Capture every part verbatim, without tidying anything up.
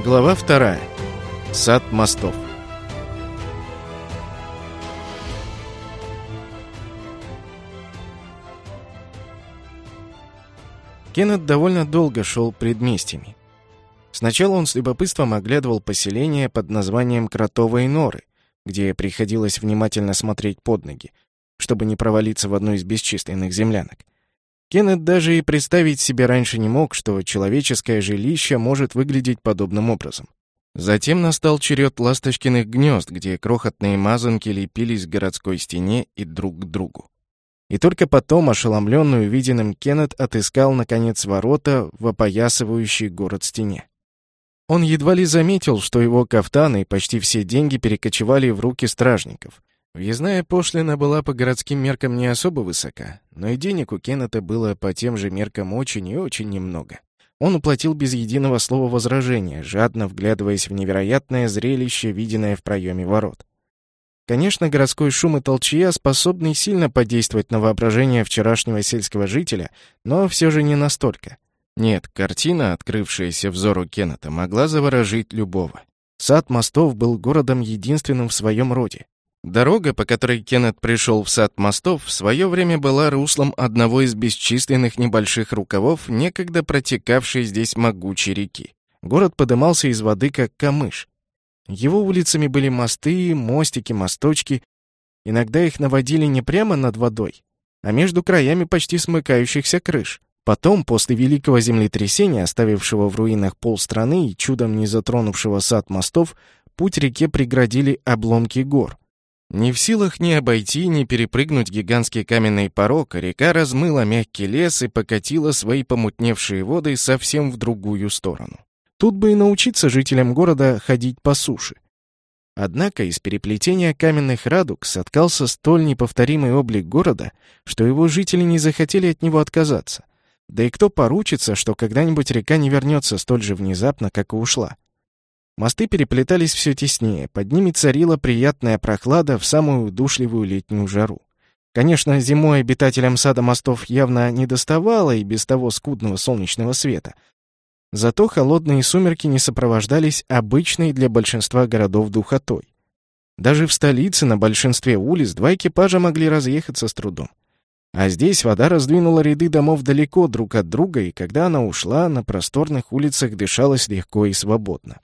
Глава вторая. Сад мостов. Кеннет довольно долго шел предместьями. Сначала он с любопытством оглядывал поселение под названием Кротовые Норы, где приходилось внимательно смотреть под ноги, чтобы не провалиться в одну из бесчисленных землянок. Кеннет даже и представить себе раньше не мог, что человеческое жилище может выглядеть подобным образом. Затем настал черед ласточкиных гнезд, где крохотные мазанки лепились к городской стене и друг к другу. И только потом, ошеломленный увиденным, Кеннет отыскал, наконец, ворота в опоясывающий город стене. Он едва ли заметил, что его кафтаны и почти все деньги перекочевали в руки стражников. Въездная пошлина была по городским меркам не особо высока, но и денег у Кеннета было по тем же меркам очень и очень немного. Он уплатил без единого слова возражения, жадно вглядываясь в невероятное зрелище, виденное в проеме ворот. Конечно, городской шум и толчья способны сильно подействовать на воображение вчерашнего сельского жителя, но все же не настолько. Нет, картина, открывшаяся взору Кеннета, могла заворожить любого. Сад мостов был городом единственным в своем роде. Дорога, по которой Кеннет пришел в сад мостов, в свое время была руслом одного из бесчисленных небольших рукавов, некогда протекавшей здесь могучей реки. Город подымался из воды, как камыш. Его улицами были мосты, мостики, мосточки. Иногда их наводили не прямо над водой, а между краями почти смыкающихся крыш. Потом, после великого землетрясения, оставившего в руинах полстраны и чудом не затронувшего сад мостов, путь реке преградили обломки гор. Не в силах ни обойти, ни перепрыгнуть гигантский каменный порог, река размыла мягкий лес и покатила свои помутневшие воды совсем в другую сторону. Тут бы и научиться жителям города ходить по суше. Однако из переплетения каменных радуг соткался столь неповторимый облик города, что его жители не захотели от него отказаться. Да и кто поручится, что когда-нибудь река не вернется столь же внезапно, как и ушла? Мосты переплетались все теснее, под ними царила приятная прохлада в самую удушливую летнюю жару. Конечно, зимой обитателям сада мостов явно недоставало и без того скудного солнечного света. Зато холодные сумерки не сопровождались обычной для большинства городов духотой. Даже в столице на большинстве улиц два экипажа могли разъехаться с трудом. А здесь вода раздвинула ряды домов далеко друг от друга, и когда она ушла, на просторных улицах дышалось легко и свободно.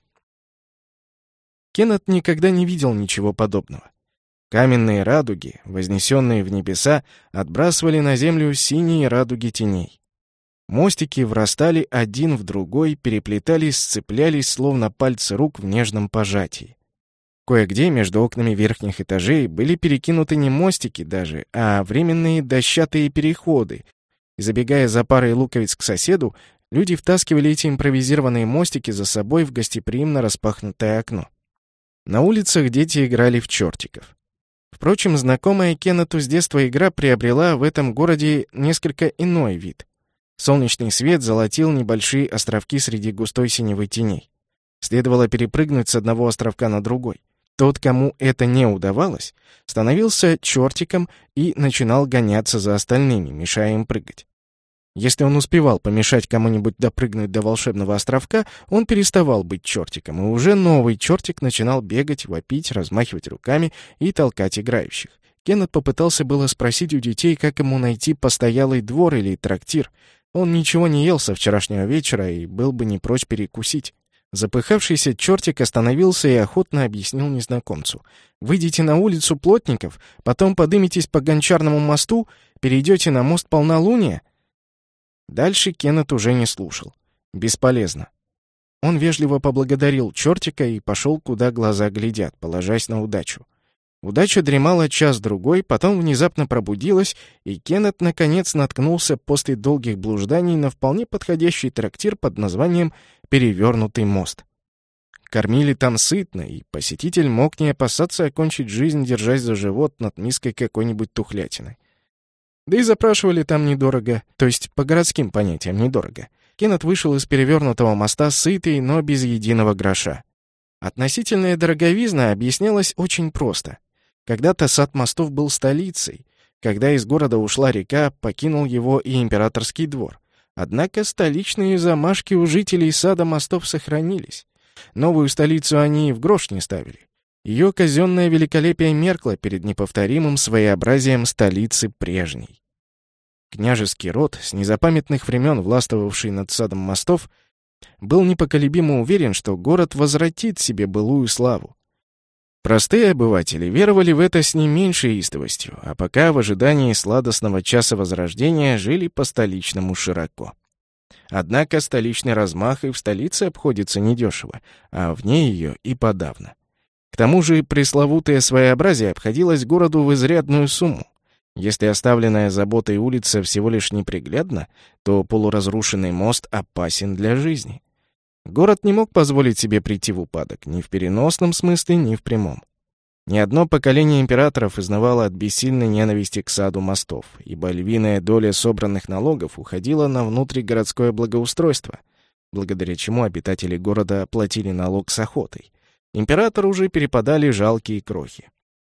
Кеннет никогда не видел ничего подобного. Каменные радуги, вознесенные в небеса, отбрасывали на землю синие радуги теней. Мостики врастали один в другой, переплетались, сцеплялись, словно пальцы рук в нежном пожатии. Кое-где между окнами верхних этажей были перекинуты не мостики даже, а временные дощатые переходы. И забегая за парой луковиц к соседу, люди втаскивали эти импровизированные мостики за собой в гостеприимно распахнутое окно. На улицах дети играли в чертиков. Впрочем, знакомая Кеннету с детства игра приобрела в этом городе несколько иной вид. Солнечный свет золотил небольшие островки среди густой синевой теней. Следовало перепрыгнуть с одного островка на другой. Тот, кому это не удавалось, становился чертиком и начинал гоняться за остальными, мешая им прыгать. Если он успевал помешать кому-нибудь допрыгнуть до волшебного островка, он переставал быть чертиком, и уже новый чертик начинал бегать, вопить, размахивать руками и толкать играющих. Кеннет попытался было спросить у детей, как ему найти постоялый двор или трактир. Он ничего не ел со вчерашнего вечера и был бы не прочь перекусить. Запыхавшийся чертик остановился и охотно объяснил незнакомцу. «Выйдите на улицу Плотников, потом подымитесь по Гончарному мосту, перейдете на мост Полнолуния». Дальше Кеннет уже не слушал. Бесполезно. Он вежливо поблагодарил чертика и пошел, куда глаза глядят, положась на удачу. Удача дремала час-другой, потом внезапно пробудилась, и Кеннет наконец наткнулся после долгих блужданий на вполне подходящий трактир под названием «Перевернутый мост». Кормили там сытно, и посетитель мог не опасаться окончить жизнь, держась за живот над миской какой-нибудь тухлятины. Да и запрашивали там недорого, то есть по городским понятиям недорого. Кеннет вышел из перевернутого моста сытый, но без единого гроша. Относительная дороговизна объяснялась очень просто. Когда-то сад мостов был столицей. Когда из города ушла река, покинул его и императорский двор. Однако столичные замашки у жителей сада мостов сохранились. Новую столицу они и в грош не ставили. Ее казенное великолепие меркло перед неповторимым своеобразием столицы прежней. Княжеский род, с незапамятных времен властвовавший над садом мостов, был непоколебимо уверен, что город возвратит себе былую славу. Простые обыватели веровали в это с не меньшей истовостью, а пока в ожидании сладостного часа возрождения жили по-столичному широко. Однако столичный размах и в столице обходится недешево, а вне ее и подавно. К тому же пресловутое своеобразие обходилось городу в изрядную сумму. Если оставленная заботой улица всего лишь неприглядна, то полуразрушенный мост опасен для жизни. Город не мог позволить себе прийти в упадок ни в переносном смысле, ни в прямом. Ни одно поколение императоров изнывало от бессильной ненависти к саду мостов, ибо львиная доля собранных налогов уходила на внутригородское благоустройство, благодаря чему обитатели города платили налог с охотой. Императору уже перепадали жалкие крохи.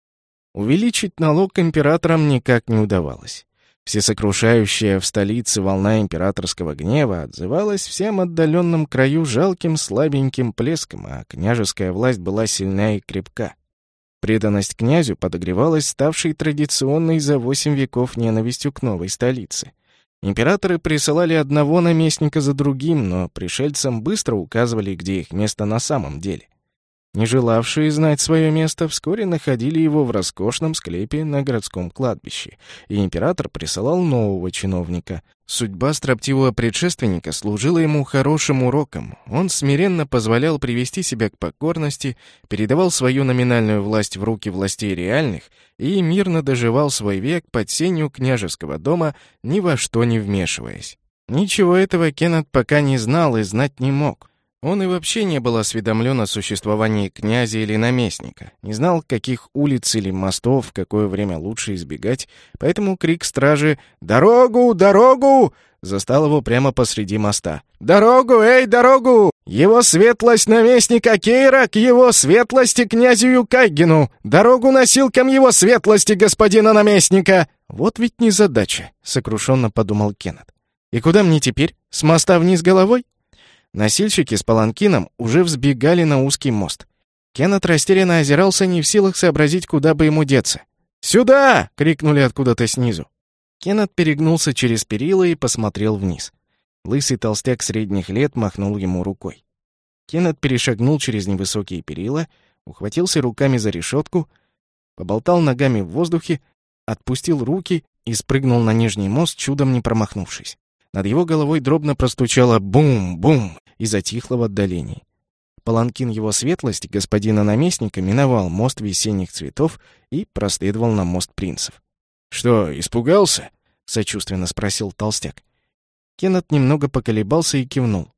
Увеличить налог императорам никак не удавалось. Всесокрушающая в столице волна императорского гнева отзывалась всем отдаленном краю жалким слабеньким плеском, а княжеская власть была сильна и крепка. Преданность князю подогревалась ставшей традиционной за восемь веков ненавистью к новой столице. Императоры присылали одного наместника за другим, но пришельцам быстро указывали, где их место на самом деле. Не желавшие знать свое место вскоре находили его в роскошном склепе на городском кладбище, и император присылал нового чиновника. Судьба строптивого предшественника служила ему хорошим уроком. Он смиренно позволял привести себя к покорности, передавал свою номинальную власть в руки властей реальных и мирно доживал свой век под сенью княжеского дома, ни во что не вмешиваясь. Ничего этого Кеннет пока не знал и знать не мог. Он и вообще не был осведомлен о существовании князя или наместника, не знал, каких улиц или мостов в какое время лучше избегать, поэтому крик стражи «Дорогу! Дорогу!» застал его прямо посреди моста. «Дорогу! Эй, дорогу! Его светлость наместника Кейра к его светлости князю Юкагину! Дорогу носилкам его светлости господина наместника!» «Вот ведь незадача!» — сокрушенно подумал Кеннет. «И куда мне теперь? С моста вниз головой?» Носильщики с паланкином уже взбегали на узкий мост. Кеннет растерянно озирался, не в силах сообразить, куда бы ему деться. «Сюда!» — крикнули откуда-то снизу. Кеннет перегнулся через перила и посмотрел вниз. Лысый толстяк средних лет махнул ему рукой. Кеннет перешагнул через невысокие перила, ухватился руками за решетку, поболтал ногами в воздухе, отпустил руки и спрыгнул на нижний мост, чудом не промахнувшись. Над его головой дробно простучало бум-бум и затихло в отдалении. Паланкин его светлости, господина наместника, миновал мост весенних цветов и проследовал на мост принцев. «Что, испугался?» — сочувственно спросил толстяк. Кеннет немного поколебался и кивнул.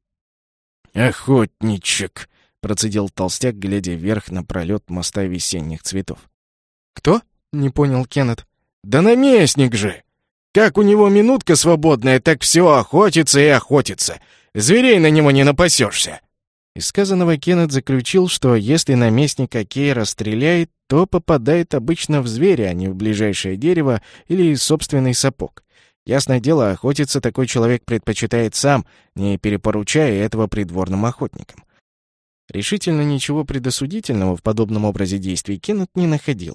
«Охотничек!» — процедил толстяк, глядя вверх на пролет моста весенних цветов. «Кто?» — не понял Кеннет. «Да наместник же! Как у него минутка свободная, так все охотится и охотится. Зверей на него не напасешься!» Из сказанного Кеннет заключил, что если наместник Кейра стреляет, то попадает обычно в зверя, а не в ближайшее дерево или собственный сапог. Ясное дело, охотиться такой человек предпочитает сам, не перепоручая этого придворным охотникам. Решительно ничего предосудительного в подобном образе действий Кеннет не находил.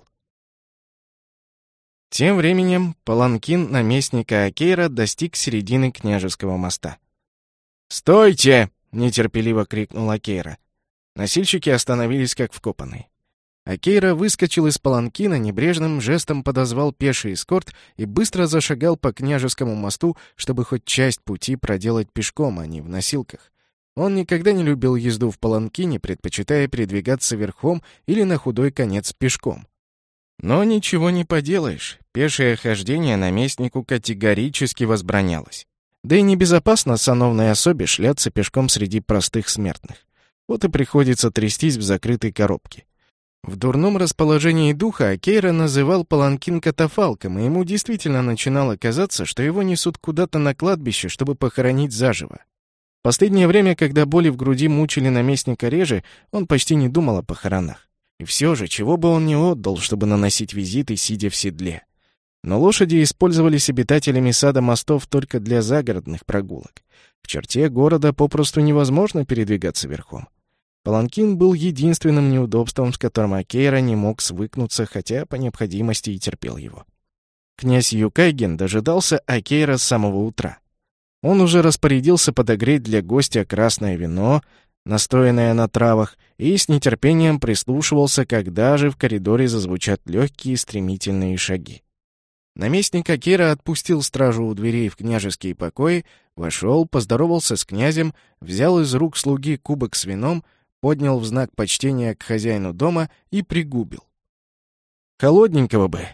Тем временем паланкин наместника Акейра достиг середины княжеского моста. «Стойте!» — нетерпеливо крикнул Акейра. Носильщики остановились как вкопанные. Акейра выскочил из паланкина, небрежным жестом подозвал пеший эскорт и быстро зашагал по княжескому мосту, чтобы хоть часть пути проделать пешком, а не в носилках. Он никогда не любил езду в паланкине, предпочитая передвигаться верхом или на худой конец пешком. Но ничего не поделаешь, пешее хождение наместнику категорически возбранялось. Да и небезопасно сановной особе шляться пешком среди простых смертных. Вот и приходится трястись в закрытой коробке. В дурном расположении духа Акейра называл паланкин катафалком, и ему действительно начинало казаться, что его несут куда-то на кладбище, чтобы похоронить заживо. В последнее время, когда боли в груди мучили наместника реже, он почти не думал о похоронах. И все же, чего бы он не отдал, чтобы наносить визиты, сидя в седле. Но лошади использовались обитателями сада мостов только для загородных прогулок. В черте города попросту невозможно передвигаться верхом. Паланкин был единственным неудобством, с которым Акейра не мог свыкнуться, хотя по необходимости и терпел его. Князь Юкайген дожидался Акейра с самого утра. Он уже распорядился подогреть для гостя красное вино, настоянное на травах, и с нетерпением прислушивался, когда же в коридоре зазвучат легкие стремительные шаги. Наместник Акейра отпустил стражу у дверей в княжеские покои, вошел, поздоровался с князем, взял из рук слуги кубок с вином, поднял в знак почтения к хозяину дома и пригубил. «Холодненького бы!»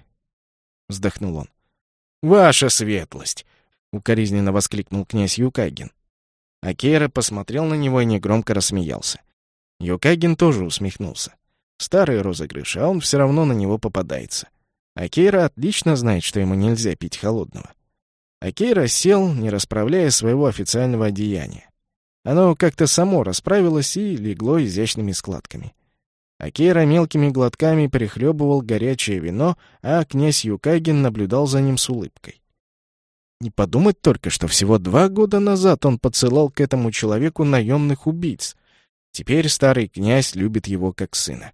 — вздохнул он. «Ваша светлость!» — укоризненно воскликнул князь Юкайген. Акейра посмотрел на него и негромко рассмеялся. Юкайген тоже усмехнулся. Старый розыгрыш, а он все равно на него попадается. Акейра отлично знает, что ему нельзя пить холодного. Акейра сел, не расправляя своего официального одеяния. Оно как-то само расправилось и легло изящными складками. Акейра мелкими глотками прихлебывал горячее вино, а князь Юкайген наблюдал за ним с улыбкой. Не подумать только, что всего два года назад он подсылал к этому человеку наемных убийц. Теперь старый князь любит его как сына.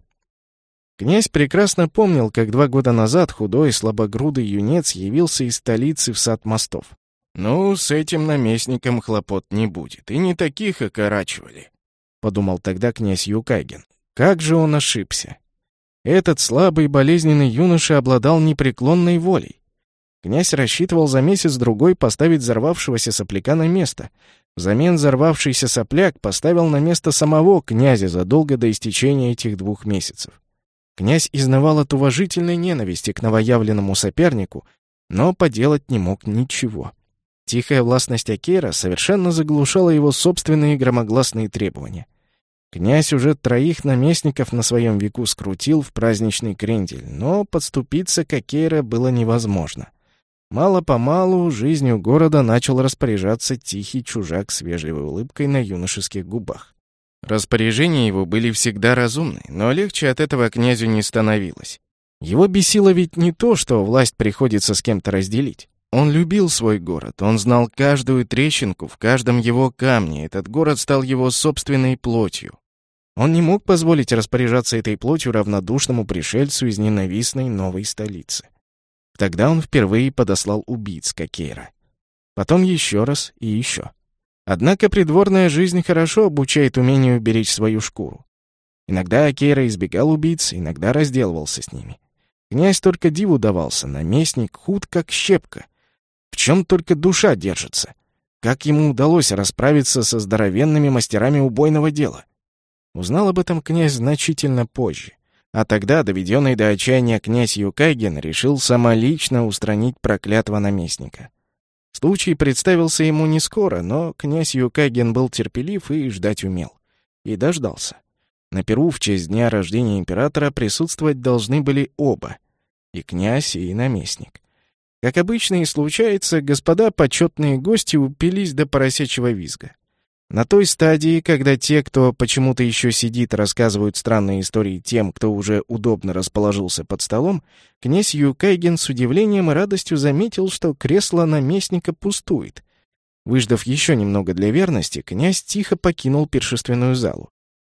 Князь прекрасно помнил, как два года назад худой слабогрудый юнец явился из столицы в сад мостов. «Ну, с этим наместником хлопот не будет, и не таких окорачивали», — подумал тогда князь Юкайген. Как же он ошибся! Этот слабый болезненный юноша обладал непреклонной волей. Князь рассчитывал за месяц-другой поставить взорвавшегося сопляка на место. Взамен взорвавшийся сопляк поставил на место самого князя задолго до истечения этих двух месяцев. Князь изнывал от уважительной ненависти к новоявленному сопернику, но поделать не мог ничего. Тихая властность Акейра совершенно заглушала его собственные громогласные требования. Князь уже троих наместников на своем веку скрутил в праздничный крендель, но подступиться к Акейра было невозможно. Мало-помалу жизнью города начал распоряжаться тихий чужак с вежливой улыбкой на юношеских губах. Распоряжения его были всегда разумны, но легче от этого князю не становилось. Его бесило ведь не то, что власть приходится с кем-то разделить. Он любил свой город, он знал каждую трещинку в каждом его камне, этот город стал его собственной плотью. Он не мог позволить распоряжаться этой плотью равнодушному пришельцу из ненавистной новой столицы. Тогда он впервые подослал убийц к Акейра. Потом еще раз и еще. Однако придворная жизнь хорошо обучает умению беречь свою шкуру. Иногда Акейра избегал убийц, иногда разделывался с ними. Князь только диву давался, наместник худ как щепка. В чем только душа держится. Как ему удалось расправиться со здоровенными мастерами убойного дела? Узнал об этом князь значительно позже. А тогда, доведенный до отчаяния князь Юкайген, решил самолично устранить проклятого наместника. Случай представился ему не скоро, но князь Юкайген был терпелив и ждать умел. И дождался. На пиру в честь дня рождения императора присутствовать должны были оба — и князь, и наместник. Как обычно и случается, господа почетные гости упились до поросячьего визга. На той стадии, когда те, кто почему-то еще сидит, рассказывают странные истории тем, кто уже удобно расположился под столом, князь Юкайген с удивлением и радостью заметил, что кресло наместника пустует. Выждав еще немного для верности, князь тихо покинул пиршественную залу.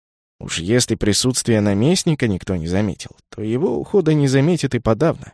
Уж если присутствие наместника никто не заметил, то его ухода не заметит и подавно.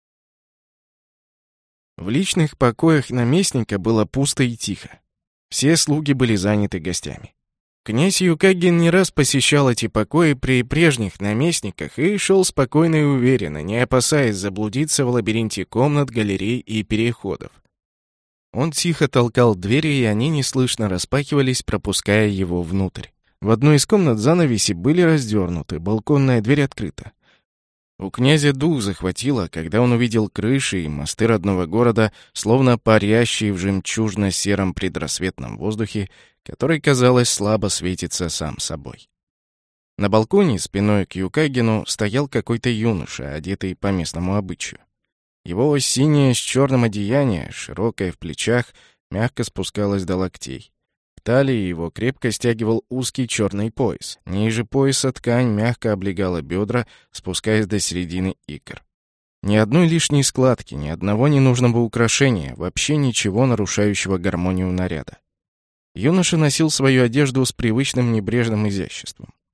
В личных покоях наместника было пусто и тихо. Все слуги были заняты гостями. Князь Юкайген не раз посещал эти покои при прежних наместниках и шел спокойно и уверенно, не опасаясь заблудиться в лабиринте комнат, галерей и переходов. Он тихо толкал двери, и они неслышно распахивались, пропуская его внутрь. В одной из комнат занавеси были раздернуты, балконная дверь открыта. У князя дух захватило, когда он увидел крыши и мосты родного города, словно парящие в жемчужно-сером предрассветном воздухе, который, казалось, слабо светится сам собой. На балконе, спиной к Юкайгену, стоял какой-то юноша, одетый по местному обычаю. Его синее с черным одеяние, широкое в плечах, мягко спускалось до локтей. В талии его крепко стягивал узкий черный пояс. Ниже пояса ткань мягко облегала бедра, спускаясь до середины икр. Ни одной лишней складки, ни одного ненужного украшения, вообще ничего нарушающего гармонию наряда. Юноша носил свою одежду с привычным небрежным изяществом.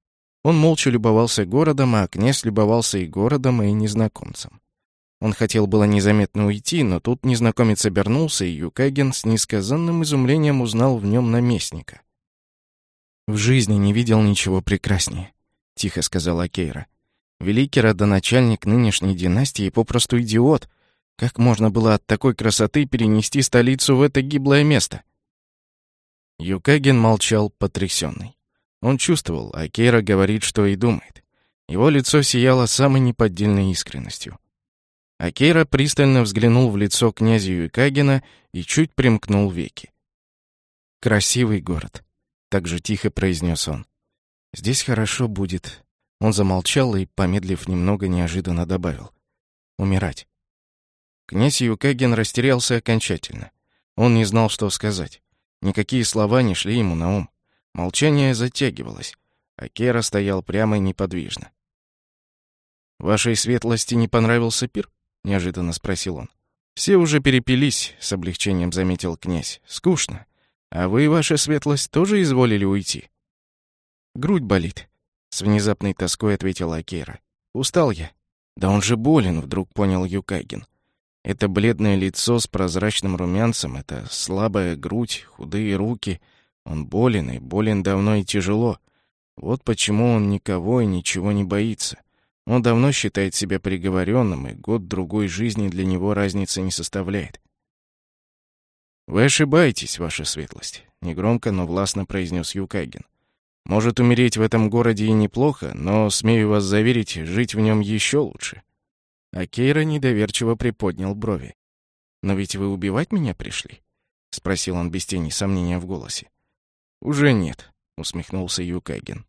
Он молча любовался городом, а князь любовался и городом, и незнакомцем. Он хотел было незаметно уйти, но тут незнакомец обернулся, и Юкаген с несказанным изумлением узнал в нем наместника. «В жизни не видел ничего прекраснее», — тихо сказала Кейра. «Великий родоначальник нынешней династии попросту идиот. Как можно было от такой красоты перенести столицу в это гиблое место?» Юкаген молчал, потрясенный. Он чувствовал, а Кейра говорит, что и думает. Его лицо сияло самой неподдельной искренностью. А Кейра пристально взглянул в лицо князя Юкагена и чуть примкнул веки. «Красивый город», — так же тихо произнес он. «Здесь хорошо будет». Он замолчал и, помедлив немного, неожиданно добавил: «Умирать». Князь Юкаген растерялся окончательно. Он не знал, что сказать. Никакие слова не шли ему на ум. Молчание затягивалось, а Кейра стоял прямо и неподвижно. «Вашей светлости не понравился пир?» — неожиданно спросил он. «Все уже перепились», — с облегчением заметил князь. «Скучно. А вы, ваша светлость, тоже изволили уйти?» «Грудь болит», — с внезапной тоской ответила Кейра. «Устал я». «Да он же болен», — вдруг понял Юкаген. Это бледное лицо с прозрачным румянцем, это слабая грудь, худые руки. Он болен, и болен давно и тяжело. Вот почему он никого и ничего не боится. Он давно считает себя приговоренным, и год-другой жизни для него разницы не составляет. «Вы ошибаетесь, ваша светлость», — негромко, но властно произнес Юкаген. «Может, умереть в этом городе и неплохо, но, смею вас заверить, жить в нем еще лучше». А Кейра недоверчиво приподнял брови. «Но ведь вы убивать меня пришли?» — спросил он без тени сомнения в голосе. «Уже нет», — усмехнулся Юкаген.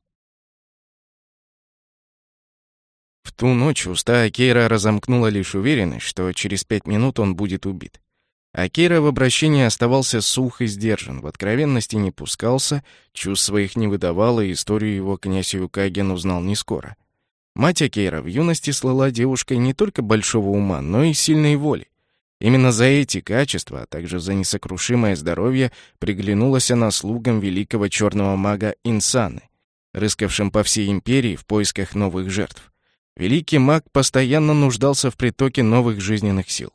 В ту ночь уста Акейра разомкнула лишь уверенность, что через пять минут он будет убит. Акейра в обращении оставался сух и сдержан, в откровенности не пускался, чувств своих не выдавал, и историю его князь Юкаген узнал не скоро. Мать Акейра в юности слыла девушкой не только большого ума, но и сильной воли. Именно за эти качества, а также за несокрушимое здоровье, приглянулась она слугам великого черного мага Инсаны, рыскавшим по всей империи в поисках новых жертв. Великий маг постоянно нуждался в притоке новых жизненных сил.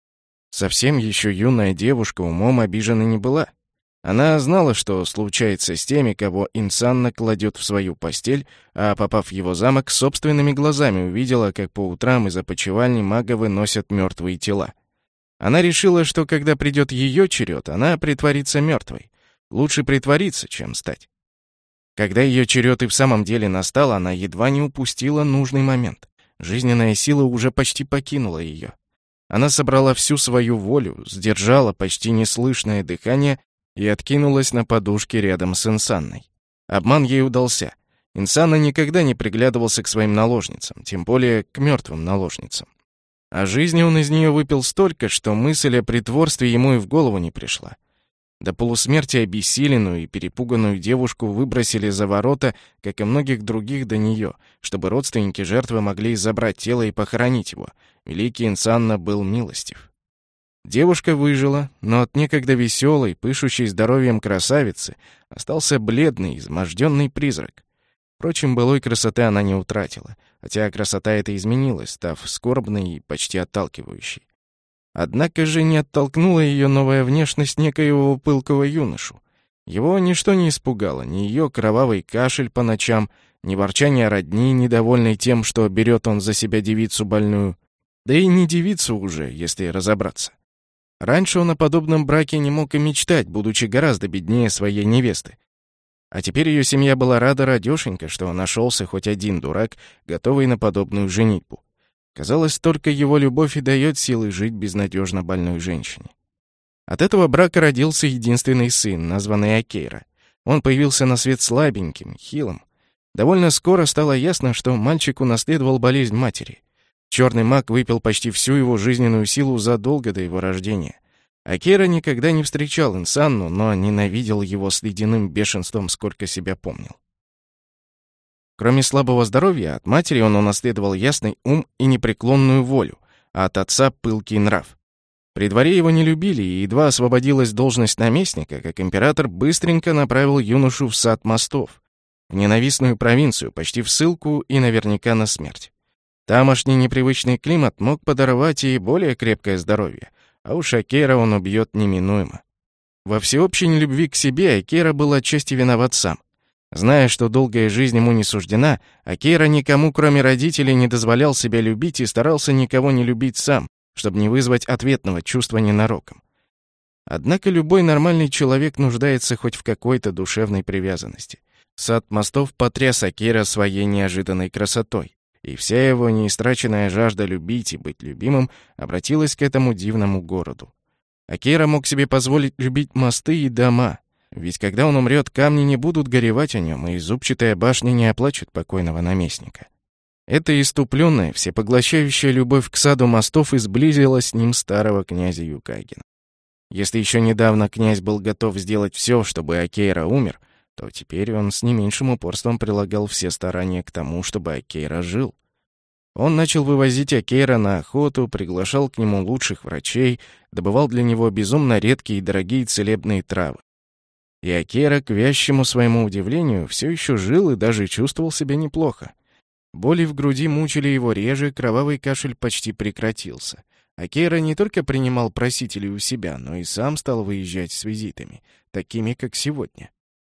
Совсем еще юная девушка умом обижена не была. Она знала, что случается с теми, кого Инсанна кладет в свою постель, а, попав в его замок, собственными глазами увидела, как по утрам из опочивальни мага выносят мертвые тела. Она решила, что когда придет ее черед, она притворится мертвой. Лучше притвориться, чем стать. Когда ее черед и в самом деле настал, она едва не упустила нужный момент. Жизненная сила уже почти покинула ее. Она собрала всю свою волю, сдержала почти неслышное дыхание и откинулась на подушке рядом с Инсанной. Обман ей удался. Инсанна никогда не приглядывался к своим наложницам, тем более к мертвым наложницам. А жизни он из нее выпил столько, что мысль о притворстве ему и в голову не пришла. До полусмерти обессиленную и перепуганную девушку выбросили за ворота, как и многих других до нее, чтобы родственники жертвы могли забрать тело и похоронить его. Великий Инсанна был милостив. Девушка выжила, но от некогда веселой, пышущей здоровьем красавицы остался бледный, изможденный призрак. Впрочем, былой красоты она не утратила, хотя красота эта изменилась, став скорбной и почти отталкивающей. Однако же не оттолкнула ее новая внешность некоего пылкого юношу. Его ничто не испугало, ни ее кровавый кашель по ночам, ни ворчание родни, недовольной тем, что берет он за себя девицу больную. Да и не девицу уже, если разобраться. Раньше он о подобном браке не мог и мечтать, будучи гораздо беднее своей невесты. А теперь ее семья была рада радешенько, что нашелся хоть один дурак, готовый на подобную женитьбу. Казалось, только его любовь и дает силы жить безнадежно больной женщине. От этого брака родился единственный сын, названный Акейра. Он появился на свет слабеньким, хилым. Довольно скоро стало ясно, что мальчик унаследовал болезнь матери. Черный маг выпил почти всю его жизненную силу задолго до его рождения. Акейра никогда не встречал Инсанну, но ненавидел его с ледяным бешенством, сколько себя помнил. Кроме слабого здоровья, от матери он унаследовал ясный ум и непреклонную волю, а от отца — пылкий нрав. При дворе его не любили, и едва освободилась должность наместника, как император быстренько направил юношу в сад мостов. в ненавистную провинцию, почти в ссылку и наверняка на смерть. Тамошний непривычный климат мог подорвать и более крепкое здоровье, а уж Акейра он убьет неминуемо. Во всеобщей нелюбви к себе Акейра был отчасти виноват сам. Зная, что долгая жизнь ему не суждена, Акейра никому, кроме родителей, не дозволял себя любить и старался никого не любить сам, чтобы не вызвать ответного чувства ненароком. Однако любой нормальный человек нуждается хоть в какой-то душевной привязанности. Сад мостов потряс Акейра своей неожиданной красотой, и вся его неистраченная жажда любить и быть любимым обратилась к этому дивному городу. Акейра мог себе позволить любить мосты и дома, ведь когда он умрет, камни не будут горевать о нем, и зубчатая башня не оплачет покойного наместника. Эта иступленная, всепоглощающая любовь к саду мостов изблизила с ним старого князя Юкагина. Если еще недавно князь был готов сделать все, чтобы Акейра умер, то теперь он с не меньшим упорством прилагал все старания к тому, чтобы Акейра жил. Он начал вывозить Акейра на охоту, приглашал к нему лучших врачей, добывал для него безумно редкие и дорогие целебные травы. И Акейра, к вящему своему удивлению, все еще жил и даже чувствовал себя неплохо. Боли в груди мучили его реже, кровавый кашель почти прекратился. Акейра не только принимал просителей у себя, но и сам стал выезжать с визитами, такими, как сегодня.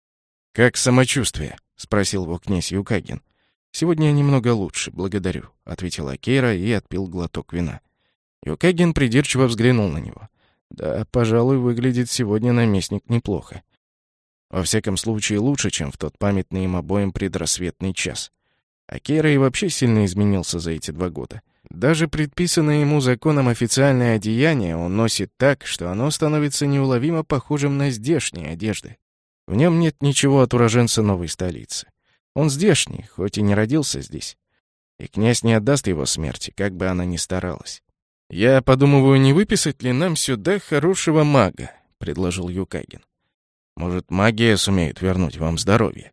«Как самочувствие?» — спросил его князь Юкагин. «Сегодня немного лучше, благодарю», — ответил Акейра и отпил глоток вина. Юкагин придирчиво взглянул на него. «Да, пожалуй, выглядит сегодня наместник неплохо. Во всяком случае, лучше, чем в тот памятный им обоим предрассветный час. Акейра и вообще сильно изменился за эти два года. Даже предписанное ему законом официальное одеяние он носит так, что оно становится неуловимо похожим на здешние одежды. В нем нет ничего от уроженца новой столицы. Он здешний, хоть и не родился здесь. И князь не отдаст его смерти, как бы она ни старалась. «Я подумываю, не выписать ли нам сюда хорошего мага?» — предложил Юкагин. «Может, магия сумеет вернуть вам здоровье?»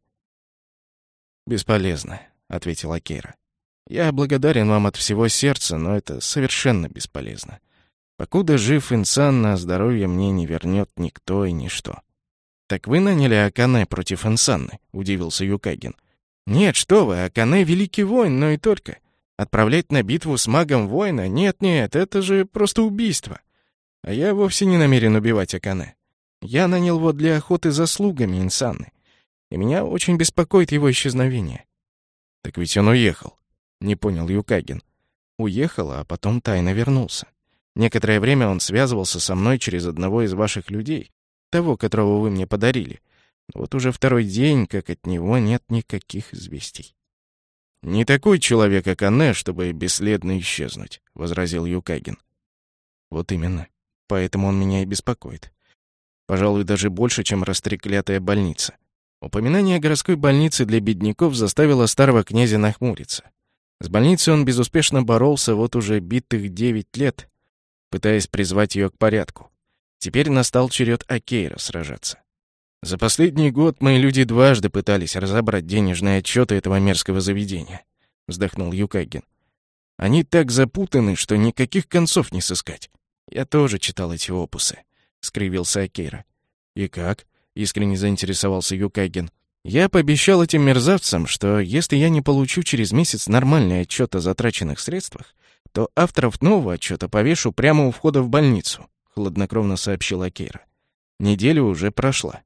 «Бесполезно», — ответил Акейра. «Я благодарен вам от всего сердца, но это совершенно бесполезно. Покуда жив Инсанна, здоровье мне не вернет никто и ничто». «Так вы наняли Акане против Инсанны?» — удивился Юкагин. «Нет, что вы, Акане — великий воин, но и только. Отправлять на битву с магом воина? Нет-нет, это же просто убийство. А я вовсе не намерен убивать Акане. Я нанял его для охоты за слугами Инсанны, и меня очень беспокоит его исчезновение». «Так ведь он уехал», — не понял Юкагин. «Уехал, а потом тайно вернулся. Некоторое время он связывался со мной через одного из ваших людей, того, которого вы мне подарили. Вот уже второй день, как от него нет никаких известий». «Не такой человек, как Акане, чтобы бесследно исчезнуть», — возразил Юкагин. «Вот именно. Поэтому он меня и беспокоит. Пожалуй, даже больше, чем растреклятая больница». Упоминание городской больницы для бедняков заставило старого князя нахмуриться. С больницей он безуспешно боролся вот уже битых девять лет, пытаясь призвать ее к порядку. Теперь настал черед Акейра сражаться. «За последний год мои люди дважды пытались разобрать денежные отчеты этого мерзкого заведения», — вздохнул Юкагин. «Они так запутаны, что никаких концов не сыскать. Я тоже читал эти опусы», — скривился Акейра. «И как?» — искренне заинтересовался Юкагин. «Я пообещал этим мерзавцам, что если я не получу через месяц нормальный отчет о затраченных средствах, то авторов нового отчета повешу прямо у входа в больницу», — хладнокровно сообщил Акейра. «Неделя уже прошла».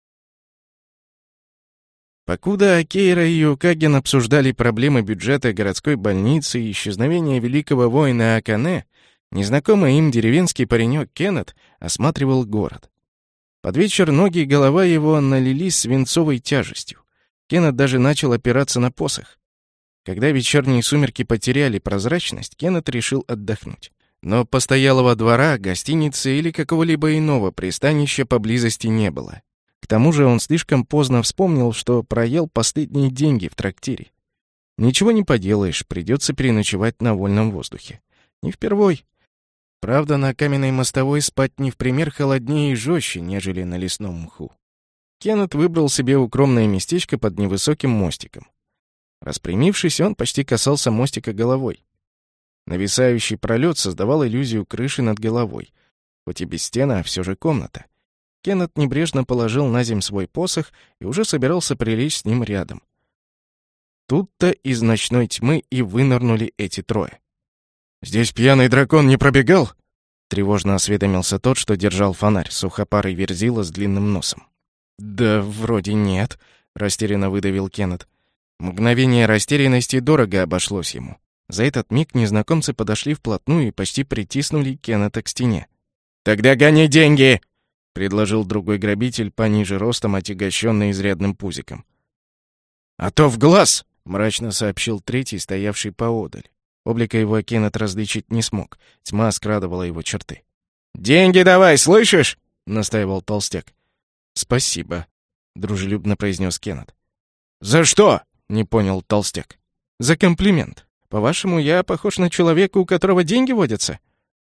Покуда Акейра и Юкагин обсуждали проблемы бюджета городской больницы и исчезновения великого воина Акане, незнакомый им деревенский паренек Кеннет осматривал город. Под вечер ноги и голова его налились свинцовой тяжестью. Кеннет даже начал опираться на посох. Когда вечерние сумерки потеряли прозрачность, Кеннет решил отдохнуть. Но постоялого двора, гостиницы или какого-либо иного пристанища поблизости не было. К тому же он слишком поздно вспомнил, что проел последние деньги в трактире. Ничего не поделаешь, придется переночевать на вольном воздухе. Не впервой. Правда, на каменной мостовой спать не в пример холоднее и жестче, нежели на лесном мху. Кеннет выбрал себе укромное местечко под невысоким мостиком. Распрямившись, он почти касался мостика головой. Нависающий пролет создавал иллюзию крыши над головой. Хоть и без стены, а все же комната. Кеннет небрежно положил на земь свой посох и уже собирался прилечь с ним рядом. Тут-то из ночной тьмы и вынырнули эти трое. «Здесь пьяный дракон не пробегал?» — тревожно осведомился тот, что держал фонарь, сухопарый верзила с длинным носом. «Да вроде нет», — растерянно выдавил Кеннет. Мгновение растерянности дорого обошлось ему. За этот миг незнакомцы подошли вплотную и почти притиснули Кеннета к стене. «Тогда гони деньги!» — предложил другой грабитель, пониже ростом, отягощенный изрядным пузиком. «А то в глаз!» — мрачно сообщил третий, стоявший поодаль. Облика его Кеннет различить не смог. Тьма скрадывала его черты. «Деньги давай, слышишь?» — настаивал толстяк. «Спасибо», — дружелюбно произнес Кеннет. «За что?» — не понял толстяк. «За комплимент. По-вашему, я похож на человека, у которого деньги водятся?»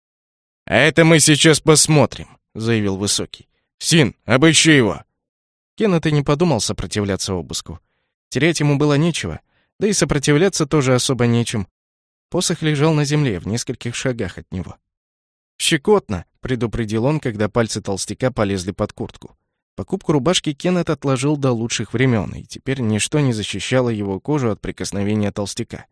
«А это мы сейчас посмотрим», — заявил Высокий. «Син, обыщи его!» Кеннет и не подумал сопротивляться обыску. Терять ему было нечего, да и сопротивляться тоже особо нечем. Посох лежал на земле, в нескольких шагах от него. «Щекотно», — предупредил он, когда пальцы толстяка полезли под куртку. Покупку рубашки Кеннет отложил до лучших времен, и теперь ничто не защищало его кожу от прикосновения толстяка.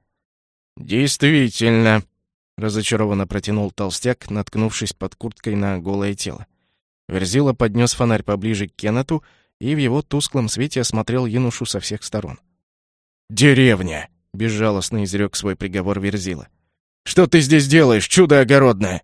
«Действительно», — разочарованно протянул толстяк, наткнувшись под курткой на голое тело. Верзила поднес фонарь поближе к Кеннету и в его тусклом свете осмотрел юношу со всех сторон. «Деревня!» — безжалостно изрек свой приговор Верзила. «Что ты здесь делаешь, чудо огородное?»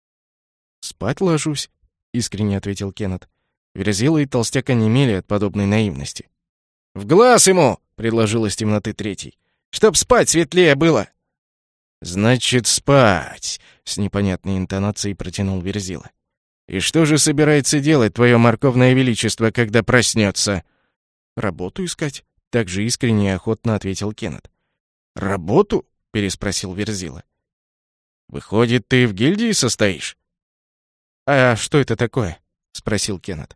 «Спать ложусь», — искренне ответил Кеннет. Верзила и толстяк онемели от подобной наивности. «В глаз ему!» — предложил из темноты третий. «Чтоб спать светлее было!» «Значит, спать!» — с непонятной интонацией протянул Верзила. «И что же собирается делать твое морковное величество, когда проснется?» «Работу искать», — так же искренне и охотно ответил Кеннет. «Работу?» — переспросил Верзила. «Выходит, ты в гильдии состоишь?» «А что это такое?» — спросил Кеннет.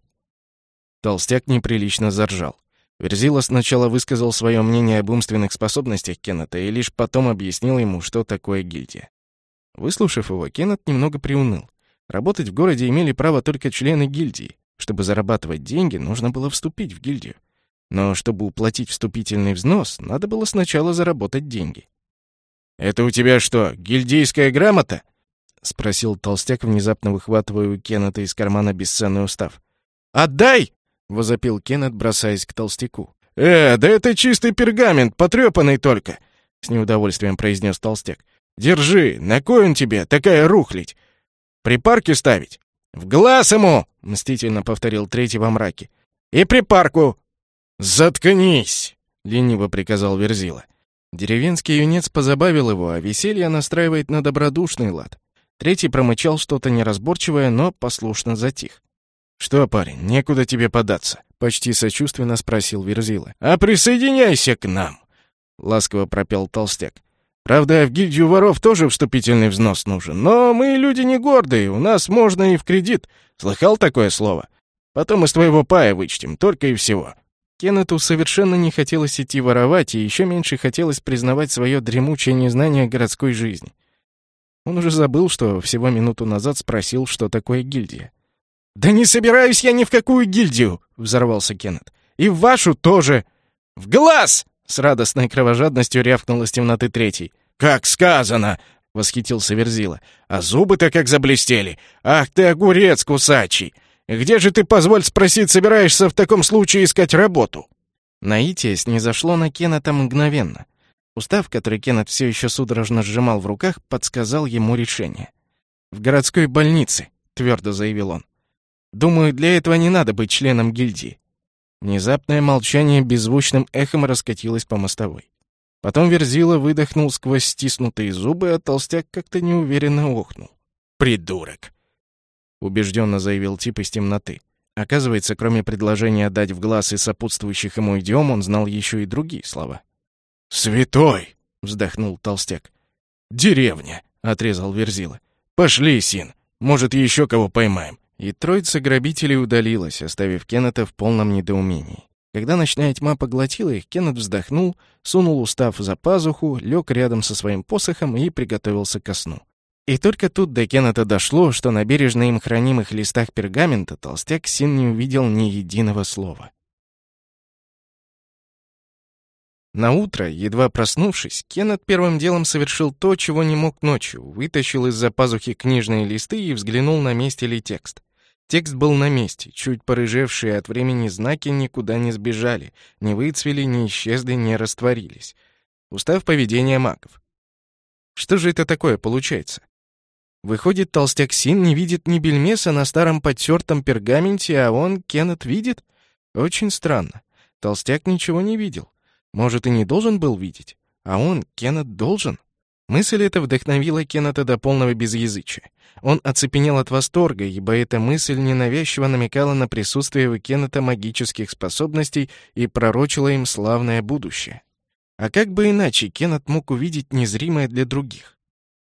Толстяк неприлично заржал. Верзила сначала высказал свое мнение об умственных способностях Кеннета и лишь потом объяснил ему, что такое гильдия. Выслушав его, Кеннет немного приуныл. Работать в городе имели право только члены гильдии. Чтобы зарабатывать деньги, нужно было вступить в гильдию. Но чтобы уплатить вступительный взнос, надо было сначала заработать деньги. «Это у тебя что, гильдейская грамота?» — спросил толстяк, внезапно выхватывая у Кеннета из кармана бесценный устав. «Отдай!» — возопил Кеннет, бросаясь к толстяку. «Э, да это чистый пергамент, потрепанный только!» — с неудовольствием произнес толстяк. «Держи, на кой он тебе, такая рухлядь? Припарки ставить?» «В глаз ему!» — мстительно повторил третий во мраке. «И припарку!» «Заткнись!» — лениво приказал Верзила. Деревенский юнец позабавил его, а веселье настраивает на добродушный лад. Третий промычал что-то неразборчивое, но послушно затих. «Что, парень, некуда тебе податься?» — почти сочувственно спросил Верзила. «А присоединяйся к нам!» — ласково пропел толстяк. «Правда, в гильдию воров тоже вступительный взнос нужен, но мы люди не гордые, у нас можно и в кредит. Слыхал такое слово? Потом из твоего пая вычтем, только и всего». Кеннету совершенно не хотелось идти воровать, и еще меньше хотелось признавать свое дремучее незнание городской жизни. Он уже забыл, что всего минуту назад спросил, что такое гильдия. «Да не собираюсь я ни в какую гильдию!» — взорвался Кеннет. «И в вашу тоже!» «В глаз!» — с радостной кровожадностью рявкнул из темноты третий. «Как сказано!» — восхитился Верзила. «А зубы-то как заблестели! Ах ты, огурец кусачий! Где же ты, позволь спросить, собираешься в таком случае искать работу?» Наитие снизошло на Кеннета мгновенно. Устав, который Кеннет все еще судорожно сжимал в руках, подсказал ему решение. «В городской больнице», — твердо заявил он. «Думаю, для этого не надо быть членом гильдии». Внезапное молчание беззвучным эхом раскатилось по мостовой. Потом Верзила выдохнул сквозь стиснутые зубы, а толстяк как-то неуверенно охнул. «Придурок!» — убежденно заявил тип из темноты. Оказывается, кроме предложения дать в глаз и сопутствующих ему идиом, он знал еще и другие слова. «Святой!» — вздохнул толстяк. «Деревня!» — отрезал Верзила. «Пошли, Син, может, еще кого поймаем». И троица грабителей удалилась, оставив Кеннета в полном недоумении. Когда ночная тьма поглотила их, Кеннет вздохнул, сунул устав за пазуху, лег рядом со своим посохом и приготовился ко сну. И только тут до Кеннета дошло, что на бережно им хранимых листах пергамента толстяк Син не увидел ни единого слова. Наутро, едва проснувшись, Кеннет первым делом совершил то, чего не мог ночью, вытащил из-за пазухи книжные листы и взглянул, на месте ли текст. Текст был на месте, чуть порыжевшие от времени знаки никуда не сбежали, не выцвели, не исчезли, не растворились. Устав поведения магов. Что же это такое получается? Выходит, толстяк Син не видит ни бельмеса на старом потертом пергаменте, а он, Кеннет, видит? Очень странно. Толстяк ничего не видел. Может, и не должен был видеть. А он, Кеннет, должен? Мысль эта вдохновила Кеннета до полного безязычия. Он оцепенел от восторга, ибо эта мысль ненавязчиво намекала на присутствие у Кеннета магических способностей и пророчила им славное будущее. А как бы иначе Кеннет мог увидеть незримое для других?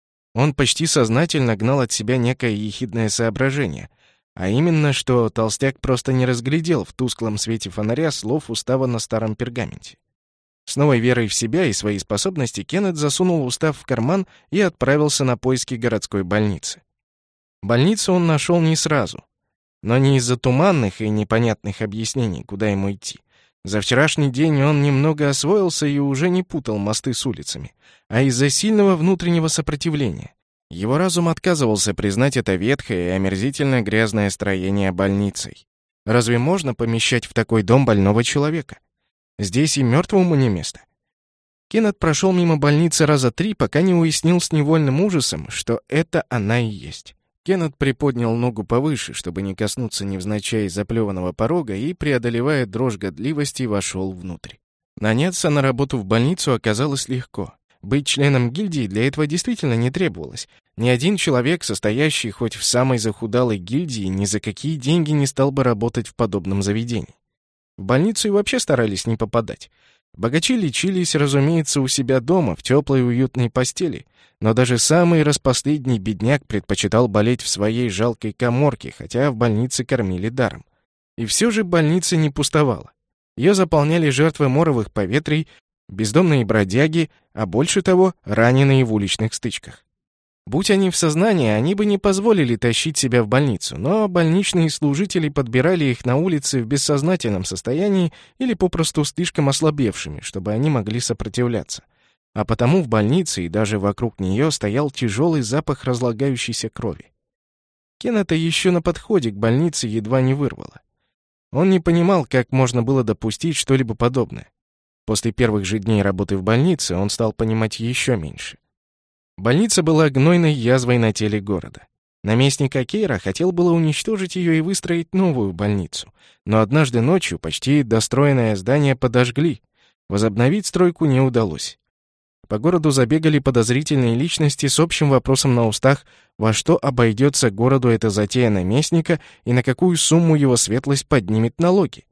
Он почти сознательно гнал от себя некое ехидное соображение, а именно, что толстяк просто не разглядел в тусклом свете фонаря слов устава на старом пергаменте. С новой верой в себя и свои способности Кеннет засунул устав в карман и отправился на поиски городской больницы. Больницу он нашел не сразу, но не из-за туманных и непонятных объяснений, куда ему идти. За вчерашний день он немного освоился и уже не путал мосты с улицами, а из-за сильного внутреннего сопротивления. Его разум отказывался признать это ветхое и омерзительно грязное строение больницей. Разве можно помещать в такой дом больного человека? Здесь и мертвому не место. Кеннет прошел мимо больницы раза три, пока не уяснил с невольным ужасом, что это она и есть. Кеннет приподнял ногу повыше, чтобы не коснуться невзначай заплеванного порога, и, преодолевая дрожь годливости, вошел внутрь. Наняться на работу в больницу оказалось легко. Быть членом гильдии для этого действительно не требовалось. Ни один человек, состоящий хоть в самой захудалой гильдии, ни за какие деньги не стал бы работать в подобном заведении. В больницу и вообще старались не попадать. Богачи лечились, разумеется, у себя дома, в теплой уютной постели, но даже самый распоследний бедняк предпочитал болеть в своей жалкой каморке, хотя в больнице кормили даром. И все же больница не пустовала. Ее заполняли жертвы моровых поветрий, бездомные бродяги, а больше того, раненые в уличных стычках. Будь они в сознании, они бы не позволили тащить себя в больницу, но больничные служители подбирали их на улице в бессознательном состоянии или попросту слишком ослабевшими, чтобы они могли сопротивляться. А потому в больнице и даже вокруг нее стоял тяжелый запах разлагающейся крови. Кеннета еще на подходе к больнице едва не вырвало. Он не понимал, как можно было допустить что-либо подобное. После первых же дней работы в больнице он стал понимать еще меньше. Больница была гнойной язвой на теле города. Наместник Акейра хотел было уничтожить ее и выстроить новую больницу, но однажды ночью почти достроенное здание подожгли. Возобновить стройку не удалось. По городу забегали подозрительные личности с общим вопросом на устах, во что обойдется городу эта затея наместника и на какую сумму его светлость поднимет налоги.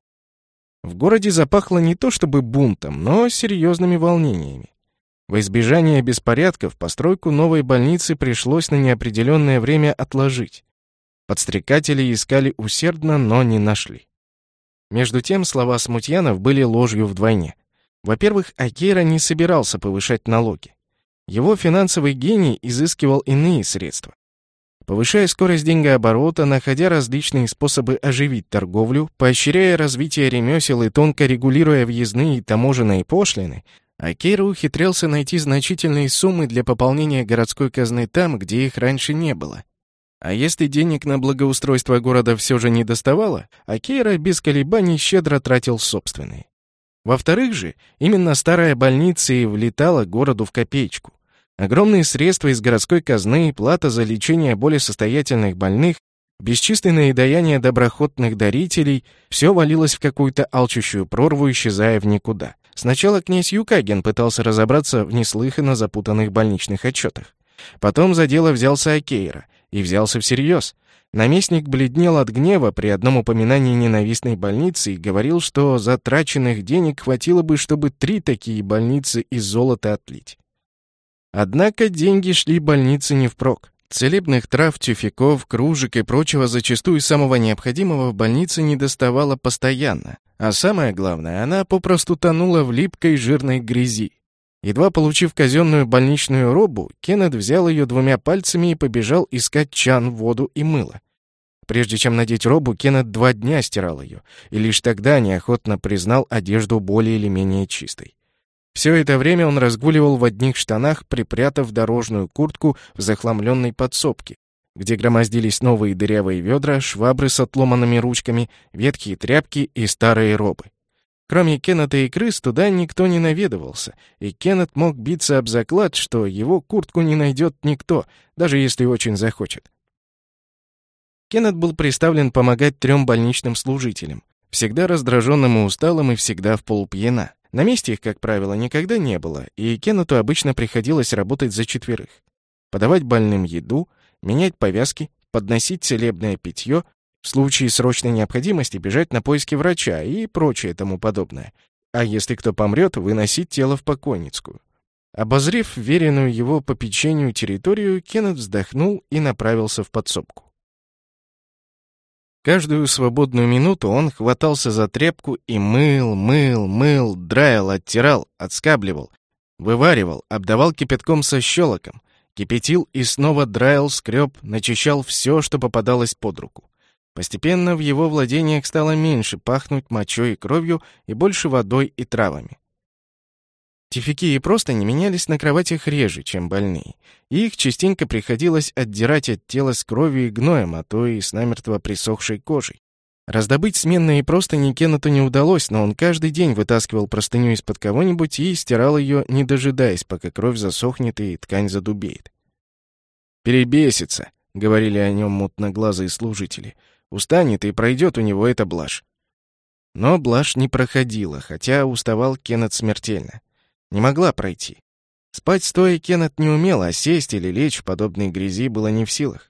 В городе запахло не то чтобы бунтом, но серьезными волнениями. Во избежание беспорядков постройку новой больницы пришлось на неопределенное время отложить. Подстрекатели искали усердно, но не нашли. Между тем, слова смутьянов были ложью вдвойне. Во-первых, Акейра не собирался повышать налоги. Его финансовый гений изыскивал иные средства. Повышая скорость деньгооборота, находя различные способы оживить торговлю, поощряя развитие ремесел и тонко регулируя въездные и таможенные пошлины, Акейра ухитрялся найти значительные суммы для пополнения городской казны там, где их раньше не было. А если денег на благоустройство города все же не доставало, Акейра без колебаний щедро тратил собственные. Во-вторых же, именно старая больница и влетала городу в копеечку. Огромные средства из городской казны, плата за лечение более состоятельных больных, бесчисленное даяние доброхотных дарителей — все валилось в какую-то алчущую прорву, исчезая в никуда. Сначала князь Юкаген пытался разобраться в неслыханно запутанных больничных отчетах. Потом за дело взялся Акейра, и взялся всерьез. Наместник бледнел от гнева при одном упоминании ненавистной больницы и говорил, что затраченных денег хватило бы, чтобы три такие больницы из золота отлить. Однако деньги шли больнице не впрок. Целебных трав, тюфяков, кружек и прочего зачастую самого необходимого в больнице недоставало постоянно. А самое главное, она попросту тонула в липкой жирной грязи. Едва получив казенную больничную робу, Кеннет взял ее двумя пальцами и побежал искать чан, воду и мыло. Прежде чем надеть робу, Кеннет два дня стирал ее, и лишь тогда неохотно признал одежду более или менее чистой. Все это время он разгуливал в одних штанах, припрятав дорожную куртку в захламленной подсобке, где громоздились новые дырявые ведра, швабры с отломанными ручками, ветхие тряпки и старые робы. Кроме Кеннета и крыс, туда никто не наведывался, и Кеннет мог биться об заклад, что его куртку не найдет никто, даже если очень захочет. Кеннет был приставлен помогать трем больничным служителям, всегда раздраженным и усталым и всегда в полпьяна. На месте их, как правило, никогда не было, и Кеннету обычно приходилось работать за четверых. Подавать больным еду, менять повязки, подносить целебное питье, в случае срочной необходимости бежать на поиски врача и прочее тому подобное. А если кто помрет, выносить тело в покойницкую. Обозрев веренную его попечению территорию, Кеннет вздохнул и направился в подсобку. Каждую свободную минуту он хватался за тряпку и мыл, мыл, мыл, драил, оттирал, отскабливал, вываривал, обдавал кипятком со щелоком, кипятил и снова драил, скреб, начищал все, что попадалось под руку. Постепенно в его владениях стало меньше пахнуть мочой и кровью и больше водой и травами. Тюфяки и простыни менялись на кроватях реже, чем больные, и их частенько приходилось отдирать от тела с кровью и гноем, а то и с намертво присохшей кожей. Раздобыть сменные простыни Кеннету не удалось, но он каждый день вытаскивал простыню из-под кого-нибудь и стирал ее, не дожидаясь, пока кровь засохнет и ткань задубеет. «Перебесится», — говорили о нем мутноглазые служители. «Устанет, и пройдет у него эта блажь». Но блажь не проходила, хотя уставал Кеннет смертельно. Не могла пройти. Спать стоя Кеннет не умел, а сесть или лечь в подобной грязи было не в силах.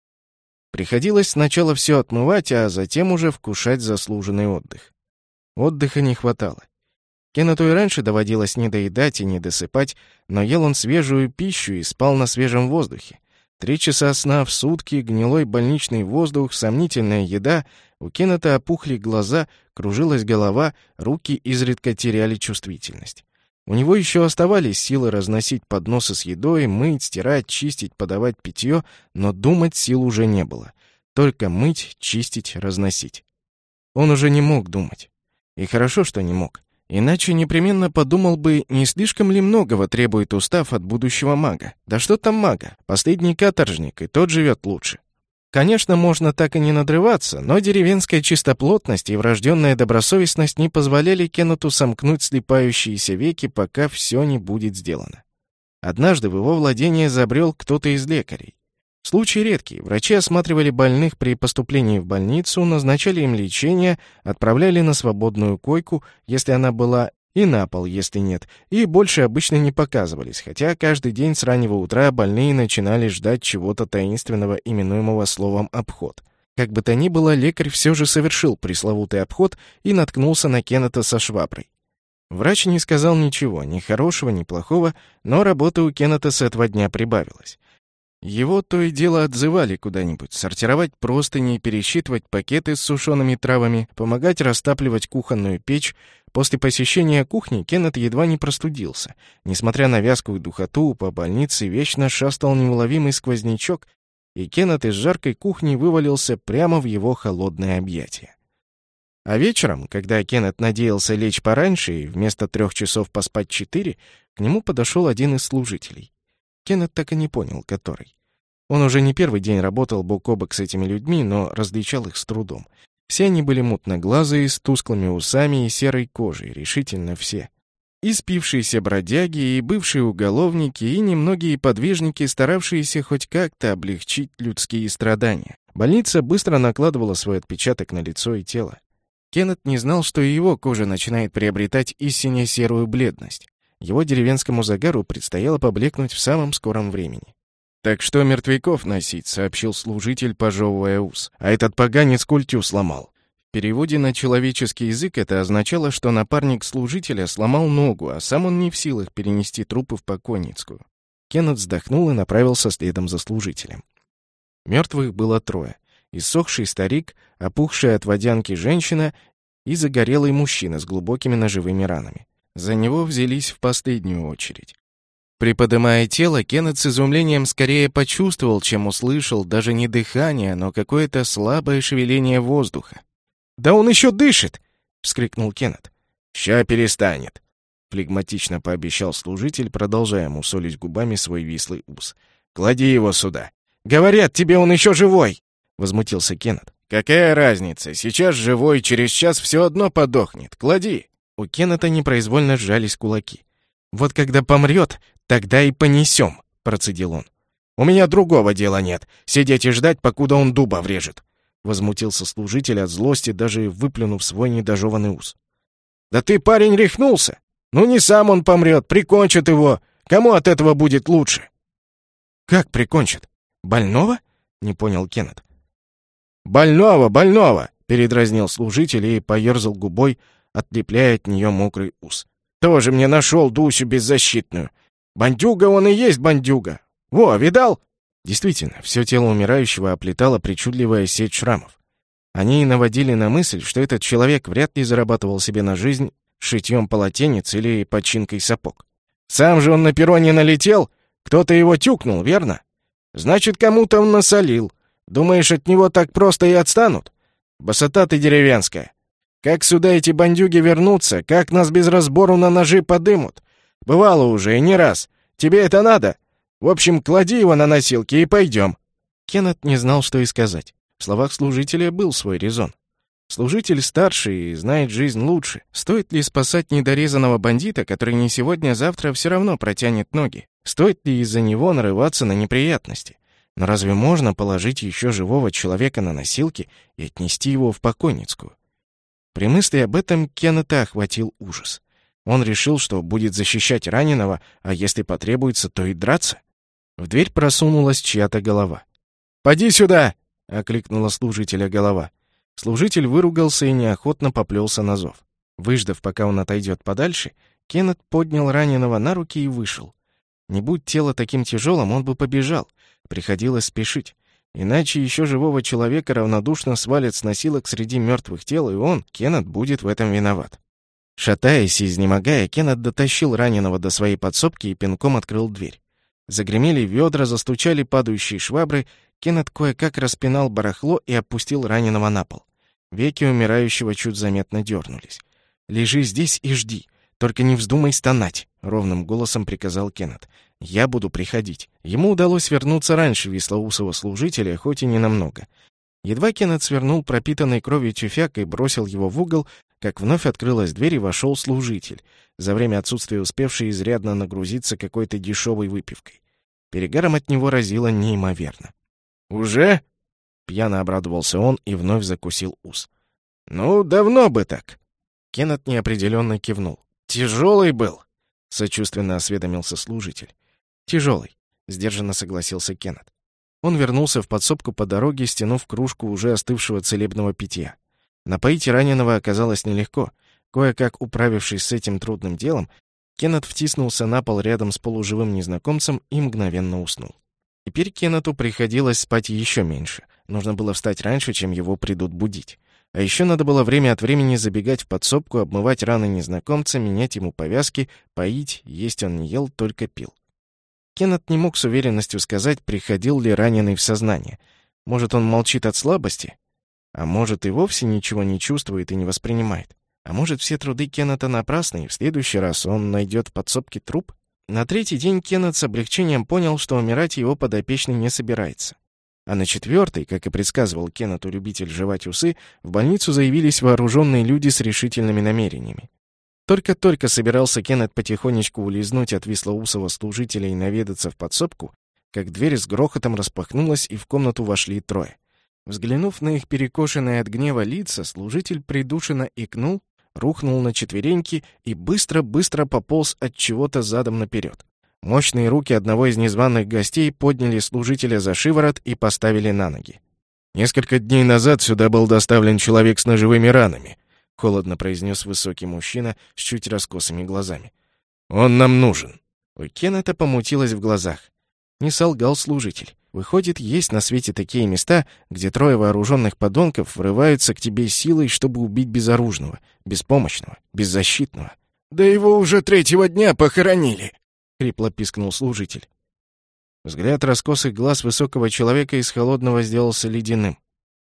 Приходилось сначала все отмывать, а затем уже вкушать заслуженный отдых. Отдыха не хватало. Кеннету и раньше доводилось не доедать и не досыпать, но ел он свежую пищу и спал на свежем воздухе. Три часа сна в сутки, гнилой больничный воздух, сомнительная еда. У Кеннета опухли глаза, кружилась голова, руки изредка теряли чувствительность. У него еще оставались силы разносить подносы с едой, мыть, стирать, чистить, подавать питье, но думать сил уже не было. Только мыть, чистить, разносить. Он уже не мог думать. И хорошо, что не мог. Иначе непременно подумал бы, не слишком ли многого требует устав от будущего мага. Да что там мага? Последний каторжник, и тот живет лучше. Конечно, можно так и не надрываться, но деревенская чистоплотность и врожденная добросовестность не позволяли Кеннету сомкнуть слипающиеся веки, пока все не будет сделано. Однажды в его владение забрел кто-то из лекарей. Случай редкий. Врачи осматривали больных при поступлении в больницу, назначали им лечение, отправляли на свободную койку, если она была, и на пол, если нет, и больше обычно не показывались, хотя каждый день с раннего утра больные начинали ждать чего-то таинственного, именуемого словом «обход». Как бы то ни было, лекарь все же совершил пресловутый обход и наткнулся на Кеннета со шваброй. Врач не сказал ничего, ни хорошего, ни плохого, но работы у Кеннета с этого дня прибавилось. Его то и дело отзывали куда-нибудь, сортировать простыни, пересчитывать пакеты с сушеными травами, помогать растапливать кухонную печь. После посещения кухни Кеннет едва не простудился. Несмотря на вязкую духоту, по больнице вечно шастал неуловимый сквознячок, и Кеннет из жаркой кухни вывалился прямо в его холодное объятие. А вечером, когда Кеннет надеялся лечь пораньше и вместо трех часов поспать четыре, к нему подошел один из служителей. Кеннет так и не понял, который. Он уже не первый день работал бок о бок с этими людьми, но различал их с трудом. Все они были мутноглазые, с тусклыми усами и серой кожей, решительно все. И спившиеся бродяги, и бывшие уголовники, и немногие подвижники, старавшиеся хоть как-то облегчить людские страдания. Больница быстро накладывала свой отпечаток на лицо и тело. Кеннет не знал, что и его кожа начинает приобретать истинно серую бледность. Его деревенскому загару предстояло поблекнуть в самом скором времени. «Так что мертвяков носить?» — сообщил служитель, пожевывая ус. «А этот поганец культю сломал». В переводе на человеческий язык это означало, что напарник служителя сломал ногу, а сам он не в силах перенести трупы в покойницкую. Кеннет вздохнул и направился следом за служителем. Мертвых было трое. Иссохший старик, опухшая от водянки женщина и загорелый мужчина с глубокими ножевыми ранами. за него взялись в последнюю очередь. Приподнимая тело, Кеннет с изумлением скорее почувствовал, чем услышал даже не дыхание, но какое-то слабое шевеление воздуха. «Да он еще дышит!» — вскрикнул Кеннет. «Ща перестанет!» — флегматично пообещал служитель, продолжая мусолить губами свой вислый ус. «Клади его сюда!» «Говорят, тебе он еще живой!» — возмутился Кеннет. «Какая разница? Сейчас живой, через час все одно подохнет. Клади!» У Кеннета непроизвольно сжались кулаки. «Вот когда помрет, тогда и понесем», — процедил он. «У меня другого дела нет. Сидеть и ждать, покуда он дуба врежет», — возмутился служитель от злости, даже выплюнув свой недожеванный ус. «Да ты, парень, рехнулся! Ну не сам он помрет, прикончат его. Кому от этого будет лучше?» «Как прикончат? Больного?» — не понял Кеннет. «Больного, больного!» — передразнил служитель и поерзал губой, отлепляя от нее мокрый ус. «Тоже мне нашел Дусю беззащитную. Бандюга он и есть бандюга. Во, видал?» Действительно, все тело умирающего оплетала причудливая сеть шрамов. Они наводили на мысль, что этот человек вряд ли зарабатывал себе на жизнь шитьем полотенец или починкой сапог. Сам же он на перроне налетел, кто-то его тюкнул, верно? Значит, кому-то он насолил. Думаешь, от него так просто и отстанут? Босота ты деревенская. Как сюда эти бандюги вернутся, как нас без разбору на ножи подымут? Бывало уже, и не раз. Тебе это надо? В общем, клади его на носилки и пойдем». Кеннет не знал, что и сказать. В словах служителя был свой резон. Служитель старший и знает жизнь лучше. Стоит ли спасать недорезанного бандита, который не сегодня, а завтра все равно протянет ноги? Стоит ли из-за него нарываться на неприятности? Но разве можно положить еще живого человека на носилки и отнести его в покойницкую? При мысли об этом Кеннета охватил ужас. Он решил, что будет защищать раненого, а если потребуется, то и драться. В дверь просунулась чья-то голова. «Поди сюда!» — окликнула служителя голова. Служитель выругался и неохотно поплелся на зов. Выждав, пока он отойдет подальше, Кеннет поднял раненого на руки и вышел. Не будь тело таким тяжелым, он бы побежал. Приходилось спешить. Иначе еще живого человека равнодушно свалят с носилок среди мертвых тел, и он, Кеннет, будет в этом виноват. Шатаясь и изнемогая, Кеннет дотащил раненого до своей подсобки и пинком открыл дверь. Загремели ведра, застучали падающие швабры. Кеннет кое-как распинал барахло и опустил раненого на пол. Веки умирающего чуть заметно дернулись. «Лежи здесь и жди. Только не вздумай стонать», — ровным голосом приказал Кеннет. «Я буду приходить». Ему удалось вернуться раньше вислоусого служителя, хоть и ненамного. Едва Кеннет свернул пропитанный кровью тюфяк и бросил его в угол, как вновь открылась дверь и вошел служитель, за время отсутствия успевший изрядно нагрузиться какой-то дешевой выпивкой. Перегаром от него разило неимоверно. «Уже?» — пьяно обрадовался он и вновь закусил ус. «Ну, давно бы так». Кеннет неопределенно кивнул. «Тяжелый был?» — сочувственно осведомился служитель. «Тяжелый», — сдержанно согласился Кеннет. Он вернулся в подсобку по дороге, стянув кружку уже остывшего целебного питья. Напоить раненого оказалось нелегко. Кое-как управившись с этим трудным делом, Кеннет втиснулся на пол рядом с полуживым незнакомцем и мгновенно уснул. Теперь Кеннету приходилось спать еще меньше. Нужно было встать раньше, чем его придут будить. А еще надо было время от времени забегать в подсобку, обмывать раны незнакомца, менять ему повязки, поить, есть он не ел, только пил. Кеннет не мог с уверенностью сказать, приходил ли раненый в сознание. Может, он молчит от слабости? А может, и вовсе ничего не чувствует и не воспринимает? А может, все труды Кеннета напрасны, и в следующий раз он найдет в подсобке труп? На третий день Кеннет с облегчением понял, что умирать его подопечный не собирается. А на четвертый, как и предсказывал Кеннету любитель жевать усы, в больницу заявились вооруженные люди с решительными намерениями. Только-только собирался Кеннет потихонечку улизнуть от вислоусого служителя и наведаться в подсобку, как дверь с грохотом распахнулась, и в комнату вошли трое. Взглянув на их перекошенные от гнева лица, служитель придушенно икнул, рухнул на четвереньки и быстро-быстро пополз от чего-то задом наперед. Мощные руки одного из незваных гостей подняли служителя за шиворот и поставили на ноги. «Несколько дней назад сюда был доставлен человек с ножевыми ранами», — холодно произнес высокий мужчина с чуть раскосыми глазами. «Он нам нужен». У Кеннета помутилось в глазах. Не солгал служитель. Выходит, есть на свете такие места, где трое вооруженных подонков врываются к тебе силой, чтобы убить безоружного, беспомощного, беззащитного. «Да его уже третьего дня похоронили!» — хрипло пискнул служитель. Взгляд раскосых глаз высокого человека из холодного сделался ледяным.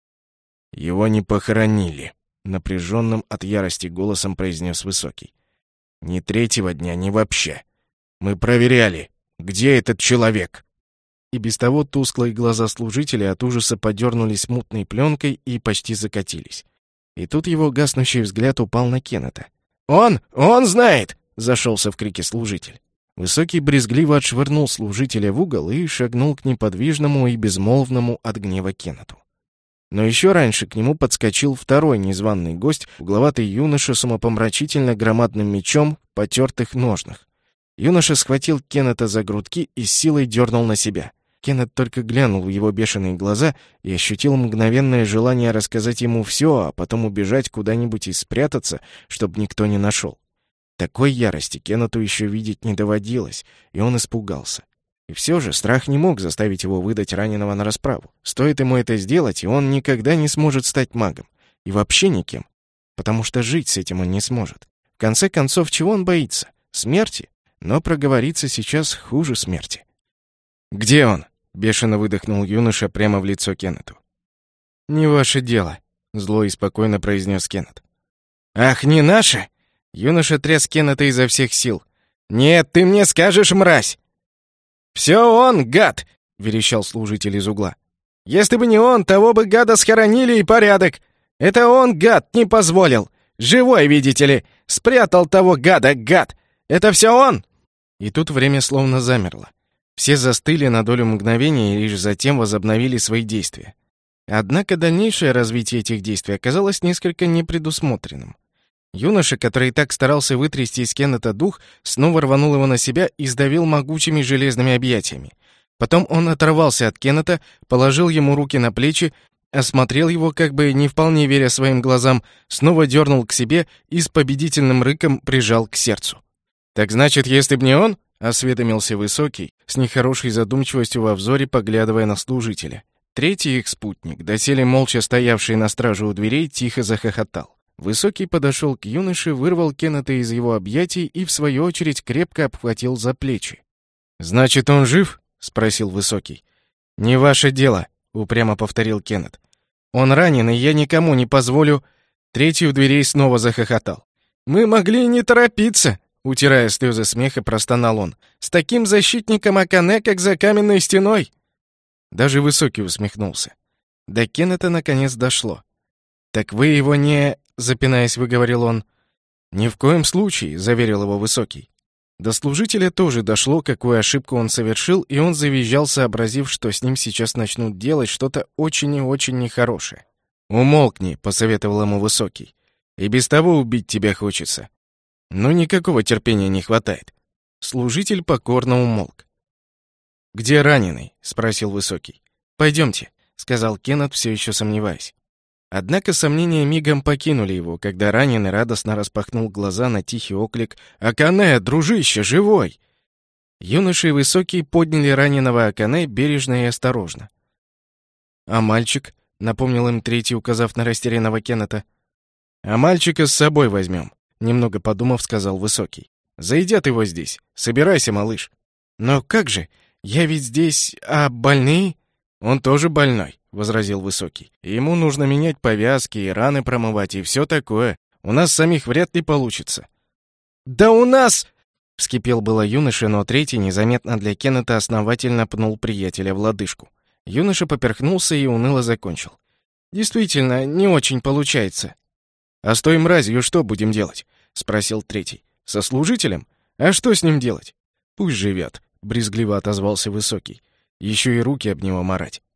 «Его не похоронили», — напряженным от ярости голосом произнес Высокий. «Ни третьего дня, ни вообще. Мы проверяли, где этот человек». И без того тусклые глаза служителя от ужаса подернулись мутной пленкой и почти закатились. И тут его гаснущий взгляд упал на Кеннета. «Он! Он знает!» — зашелся в крике служитель. Высокий брезгливо отшвырнул служителя в угол и шагнул к неподвижному и безмолвному от гнева Кеннету. Но еще раньше к нему подскочил второй незваный гость, угловатый юноша с умопомрачительно громадным мечом в потертых ножнах. Юноша схватил Кеннета за грудки и с силой дернул на себя. Кеннет только глянул в его бешеные глаза и ощутил мгновенное желание рассказать ему все, а потом убежать куда-нибудь и спрятаться, чтобы никто не нашел. Такой ярости Кеннету еще видеть не доводилось, и он испугался. И все же страх не мог заставить его выдать раненого на расправу. Стоит ему это сделать, и он никогда не сможет стать магом. И вообще никем. Потому что жить с этим он не сможет. В конце концов, чего он боится? Смерти? Но проговориться сейчас хуже смерти. «Где он?» — бешено выдохнул юноша прямо в лицо Кеннету. «Не ваше дело», — зло и спокойно произнес Кеннет. «Ах, не наше?» Юноша тряс Кеннета изо всех сил. «Нет, ты мне скажешь, мразь!» «Все он, гад!» — верещал служитель из угла. «Если бы не он, того бы гада схоронили и порядок. Это он, гад, не позволил. Живой, видите ли. Спрятал того гада, гад. Это все он!» И тут время словно замерло. Все застыли на долю мгновения и лишь затем возобновили свои действия. Однако дальнейшее развитие этих действий оказалось несколько непредусмотренным. Юноша, который так старался вытрясти из Кеннета дух, снова рванул его на себя и сдавил могучими железными объятиями. Потом он оторвался от Кеннета, положил ему руки на плечи, осмотрел его, как бы не вполне веря своим глазам, снова дернул к себе и с победительным рыком прижал к сердцу. «Так значит, если б не он?» — осведомился Высокий, с нехорошей задумчивостью во взоре, поглядывая на служителя. Третий их спутник, доселе молча стоявший на страже у дверей, тихо захохотал. Высокий подошел к юноше, вырвал Кеннета из его объятий и, в свою очередь, крепко обхватил за плечи. «Значит, он жив?» — спросил Высокий. «Не ваше дело», — упрямо повторил Кеннет. «Он ранен, и я никому не позволю...» Третий у дверей снова захохотал. «Мы могли не торопиться», — утирая слезы смеха, простонал он. «С таким защитником Акане, как за каменной стеной!» Даже Высокий усмехнулся. До Кеннета наконец дошло. «Так вы его не...» — запинаясь, выговорил он. «Ни в коем случае», — заверил его Высокий. До служителя тоже дошло, какую ошибку он совершил, и он завизжал, сообразив, что с ним сейчас начнут делать что-то очень и очень нехорошее. «Умолкни», — посоветовал ему Высокий. «И без того убить тебя хочется. Но никакого терпения не хватает». Служитель покорно умолк. «Где раненый?» — спросил Высокий. «Пойдемте», — сказал Кеннет, все еще сомневаясь. Однако сомнения мигом покинули его, когда раненый радостно распахнул глаза на тихий оклик «Акане, дружище, живой!». Юноша и Высокий подняли раненого Акане бережно и осторожно. «А мальчик?» — напомнил им третий, указав на растерянного Кеннета. «А мальчика с собой возьмем», — немного подумав, сказал Высокий. «Заедят его здесь. Собирайся, малыш». «Но как же? Я ведь здесь... А больные?» «Он тоже больной», — возразил Высокий. «Ему нужно менять повязки и раны промывать, и все такое. У нас самих вряд ли получится». «Да у нас...» — вскипел было юноша, но третий незаметно для Кеннета основательно пнул приятеля в лодыжку. Юноша поперхнулся и уныло закончил. «Действительно, не очень получается». «А с той мразью что будем делать?» — спросил третий. «Со служителем? А что с ним делать?» «Пусть живет», — брезгливо отозвался Высокий. «Еще и руки об него марать».